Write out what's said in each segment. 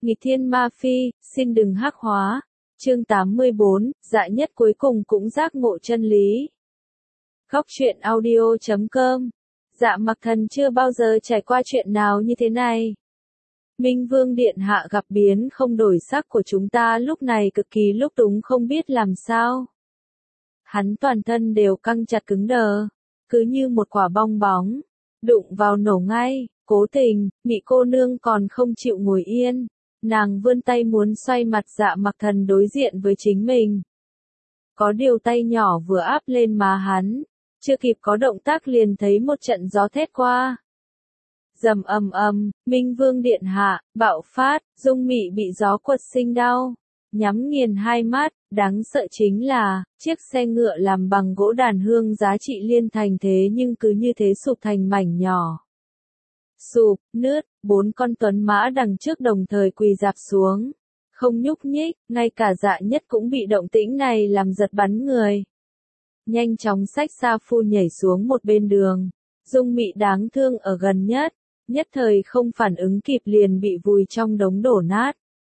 Nghịch thiên ma phi, xin đừng hắc hóa. Chương 84, Dạ Nhất cuối cùng cũng giác ngộ chân lý. Góc truyện audio.com. Dạ Mặc Thần chưa bao giờ trải qua chuyện nào như thế này. Minh Vương Điện Hạ gặp biến không đổi sắc của chúng ta lúc này cực kỳ lúc túng không biết làm sao. Hắn toàn thân đều căng chặt cứng đờ, cứ như một quả bong bóng, đụng vào nổ ngay. Cố tình, Mị cô nương còn không chịu ngồi yên. Nàng vươn tay muốn xoay mặt Dạ Mặc Thần đối diện với chính mình. Có điều tay nhỏ vừa áp lên má hắn, chưa kịp có động tác liền thấy một trận gió thét qua. Rầm ầm ầm, Minh Vương Điện Hạ, bạo phát, Dung Mị bị gió quật sinh đau, nhắm nghiền hai mắt, đáng sợ chính là, chiếc xe ngựa làm bằng gỗ đàn hương giá trị liên thành thế nhưng cứ như thế sụp thành mảnh nhỏ. Sụp, nứt, 4 con tuấn mã đằng trước đồng thời quỳ rạp xuống, không nhúc nhích, ngay cả Dạ Nhất cũng bị động tĩnh này làm giật bắn người. Nhanh chóng xách Sa Phu nhảy xuống một bên đường, Dung Mị đáng thương ở gần nhất thời không phản ứng kịp liền bị vùi trong đống đổ nát.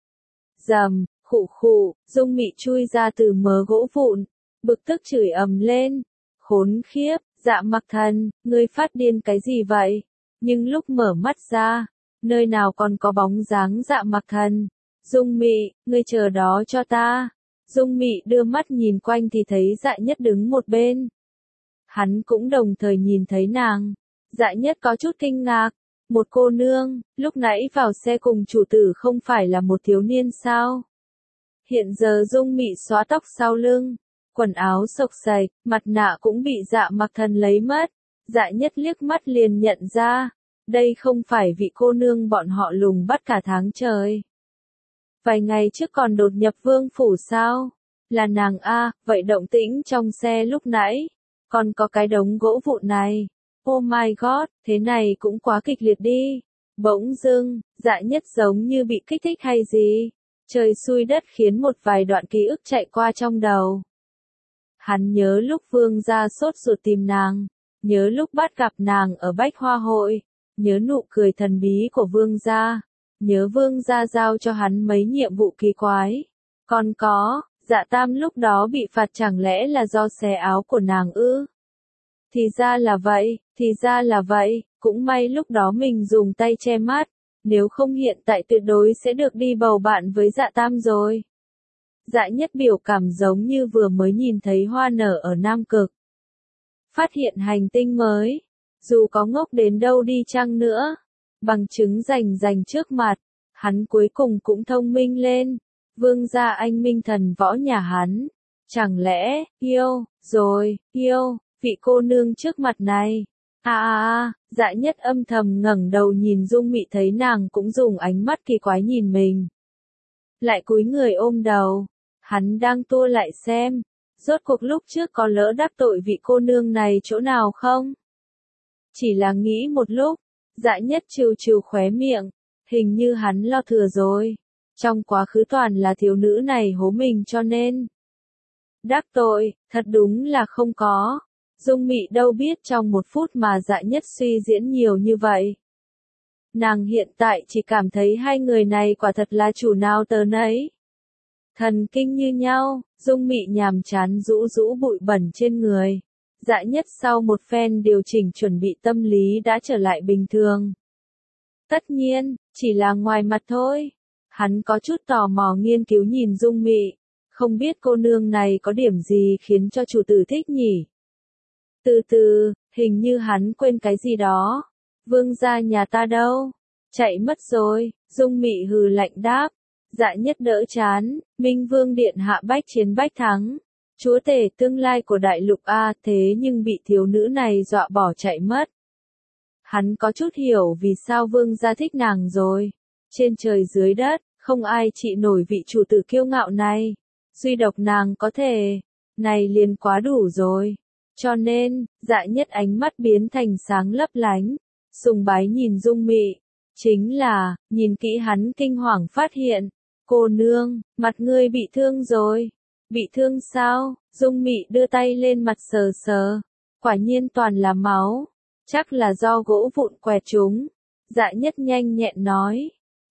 Rầm, khụ khụ, Dung Mị chui ra từ mớ gỗ vụn, bực tức chửi ầm lên, khốn khiếp, Dạ Mặc Thần, ngươi phát điên cái gì vậy? Nhưng lúc mở mắt ra, nơi nào còn có bóng dáng Dạ Mặc Thần. Dung Mị, ngươi chờ đó cho ta. Dung Mị đưa mắt nhìn quanh thì thấy Dạ Nhất đứng một bên. Hắn cũng đồng thời nhìn thấy nàng. Dạ Nhất có chút kinh ngạc. Một cô nương, lúc nãy vào xe cùng chủ tử không phải là một thiếu niên sao? Hiện giờ Dung Mị xóa tóc sau lưng, quần áo xộc xệch, mặt nạ cũng bị Dạ Mặc Thần lấy mất. Dạ Nhất liếc mắt liền nhận ra, đây không phải vị cô nương bọn họ lùng bắt cả tháng trời. Vài ngày trước còn đột nhập vương phủ sao? Là nàng a, vậy động tĩnh trong xe lúc nãy, còn có cái đống gỗ vụn này. Oh my god, thế này cũng quá kịch liệt đi. Bỗng dưng, Dạ Nhất giống như bị kích thích hay gì. Trời xui đất khiến một vài đoạn ký ức chạy qua trong đầu. Hắn nhớ lúc vương gia sốt ruột tìm nàng. Nhớ lúc bắt gặp nàng ở Bách Hoa Hội, nhớ nụ cười thần bí của vương gia, nhớ vương gia giao cho hắn mấy nhiệm vụ kỳ quái. Còn có, Dạ Tam lúc đó bị phạt chẳng lẽ là do xé áo của nàng ư? Thì ra là vậy, cũng may lúc đó mình dùng tay che mắt, nếu không hiện tại tuyệt đối sẽ được đi bầu bạn với Dạ Tam rồi. Dạ Nhất biểu cảm giống như vừa mới nhìn thấy hoa nở ở Nam Cực. Phát hiện hành tinh mới, dù có ngốc đến đâu đi chăng nữa, bằng chứng rành trước mặt, hắn cuối cùng cũng thông minh lên. Vương gia anh minh thần võ nhà hắn, chẳng lẽ, yêu vị cô nương trước mặt này. Dạ Nhất âm thầm ngẩng đầu nhìn Dung Mị thấy nàng cũng dùng ánh mắt kỳ quái nhìn mình. Lại cúi người ôm đầu, hắn đang tua lại xem. Rốt cuộc lúc trước có lỡ đắc tội vị cô nương này chỗ nào không? Chỉ là nghĩ một lúc, Dạ Nhất trừ khóe miệng, hình như hắn lo thừa rồi. Trong quá khứ toàn là thiếu nữ này hố mình cho nên. Đắc tội, thật đúng là không có. Dung Mị đâu biết trong một phút mà Dạ Nhất suy diễn nhiều như vậy. Nàng hiện tại chỉ cảm thấy hai người này quả thật là chủ nào tớ nấy. Thần kinh như nhau, Dung Mị nhàm chán rũ bụi bẩn trên người. Dạ Nhất sau một phen điều chỉnh chuẩn bị tâm lý đã trở lại bình thường. Tất nhiên, chỉ là ngoài mặt thôi. Hắn có chút tò mò nghiên cứu nhìn Dung Mị. Không biết cô nương này có điểm gì khiến cho chủ tử thích nhỉ? Từ từ, hình như hắn quên cái gì đó. Vương gia nhà ta đâu? Chạy mất rồi, Dung Mị hừ lạnh đáp. Dạ Nhất đỡ chán, Minh Vương Điện Hạ bách chiến bách thắng. Chúa tể tương lai của đại lục A thế nhưng bị thiếu nữ này dọa bỏ chạy mất. Hắn có chút hiểu vì sao vương gia thích nàng rồi. Trên trời dưới đất, không ai trị nổi vị chủ tử kiêu ngạo này. Duy độc nàng có thể, này liền quá đủ rồi. Cho nên, Dạ Nhất ánh mắt biến thành sáng lấp lánh, sùng bái nhìn Dung Mị. Chính là, nhìn kỹ hắn kinh hoàng phát hiện. Cô nương, mặt ngươi bị thương rồi. Bị thương sao? Dung Mị đưa tay lên mặt sờ. Quả nhiên toàn là máu. Chắc là do gỗ vụn quẹt chúng. Dạ Nhất nhanh nhẹn nói.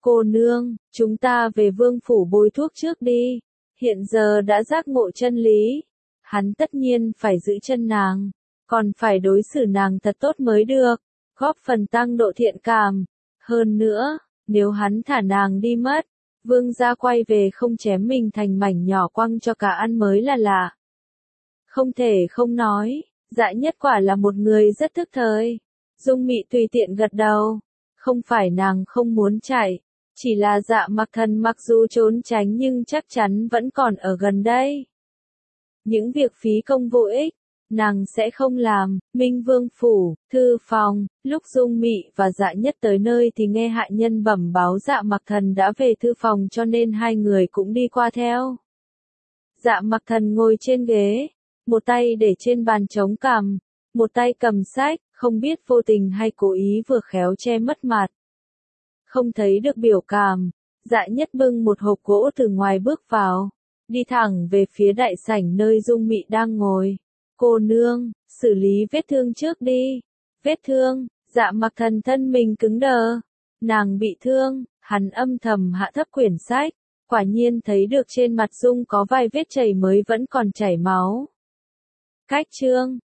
Cô nương, chúng ta về vương phủ bôi thuốc trước đi. Hiện giờ đã giác ngộ chân lý. Hắn tất nhiên phải giữ chân nàng. Còn phải đối xử nàng thật tốt mới được. Góp phần tăng độ thiện cảm. Hơn nữa, nếu hắn thả nàng đi mất, vương gia quay về không chém mình thành mảnh nhỏ quăng cho cả ăn mới là lạ. Không thể không nói, Dạ Nhất quả là một người rất thức thời. Dung Mị tùy tiện gật đầu. Không phải nàng không muốn chạy, chỉ là Dạ Mặc Thần mặc dù trốn tránh nhưng chắc chắn vẫn còn ở gần đây. Những việc phí công vô ích, nàng sẽ không làm. Minh Vương phủ, thư phòng, lúc Dung Mị và Dạ Nhất tới nơi thì nghe hạ nhân bẩm báo Dạ Mặc Thần đã về thư phòng cho nên hai người cũng đi qua theo. Dạ Mặc Thần ngồi trên ghế, một tay để trên bàn chống cằm, một tay cầm sách, không biết vô tình hay cố ý vừa khéo che mất mặt. Không thấy được biểu cảm, Dạ Nhất bưng một hộp gỗ từ ngoài bước vào, đi thẳng về phía đại sảnh nơi Dung Mị đang ngồi. Cô nương, xử lý vết thương trước đi. Vết thương, Dạ Mặc Thần thân mình cứng đờ. Nàng bị thương, hắn âm thầm hạ thấp quyển sách, quả nhiên thấy được trên mặt Dung có vài vết chảy mới vẫn còn chảy máu. Cách chương